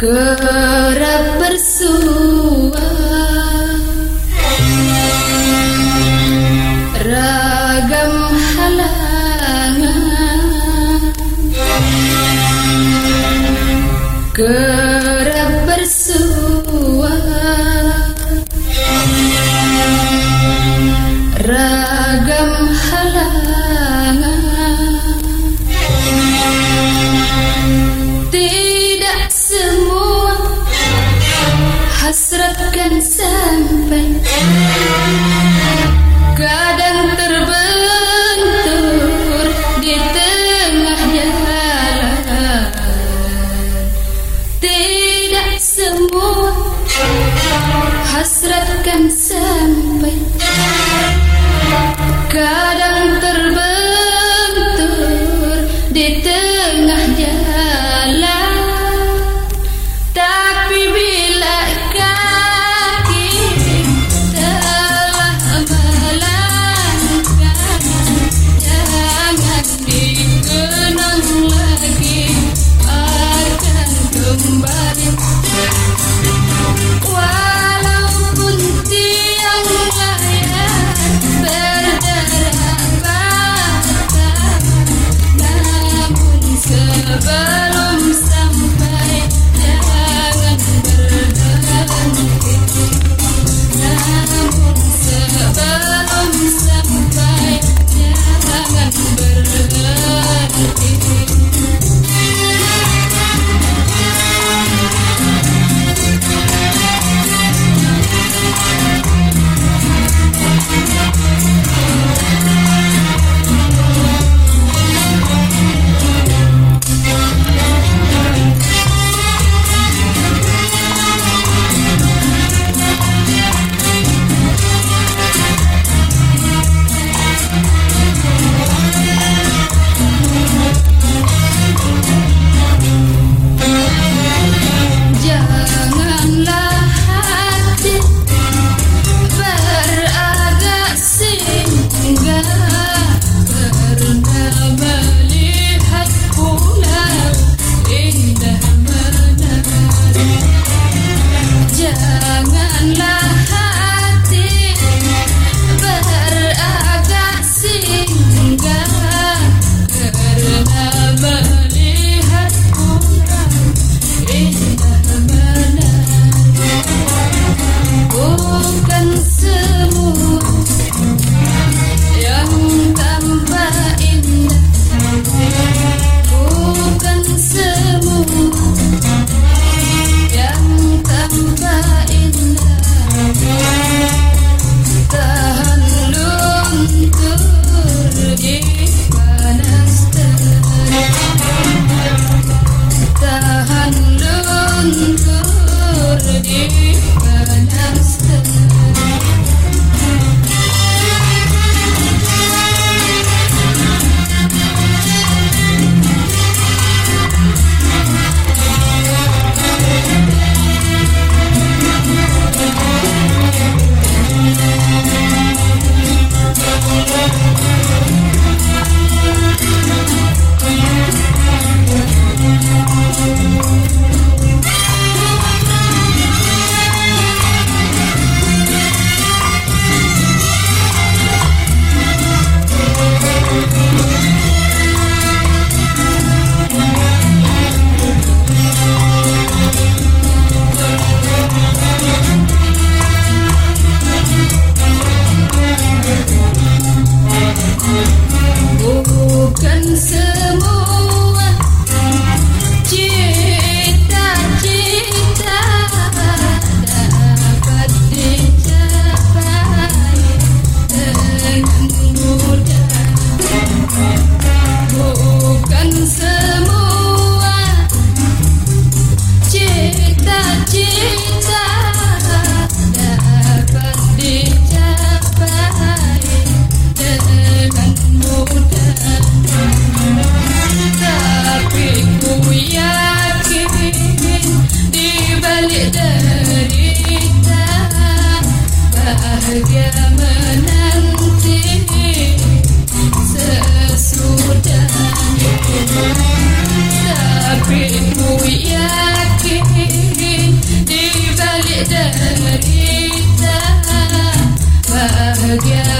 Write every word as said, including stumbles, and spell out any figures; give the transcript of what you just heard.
Kerap bersua ragam halangan, kerap bersua ragam halangan. Tidak semua hasratkan sampai, kadang terbentur di tengah jalan. Tidak semua hasratkan sampai, kadang terbentur di tengah jalan. Tapi bila kaki telah melangkah, jangan dikenang lagi, akan kembali. Walaupun tiang layar berdarah-darah, namun sebelum sampai jangan berhenti. Namun sebelum sampai jangan berhenti. Janganlah hati beragak singgah, karena melihat pulau indah menari. Janganlah hati beragak singgah, karena melihat pulau indah menari. Bukan semua yang tampak indah, bukan semua yang tampak indah. Tahan luntur di panas terik, tahan luntur di panas terik. Bukan semua cita-cita dapat dicapai dengan mudah. Bukan semua cita-cita dapat dicapai dengan mudah. Tapi ku yakin di balik derita bahagia menanti sesudah. Tapi ku yakin balik derita bahagia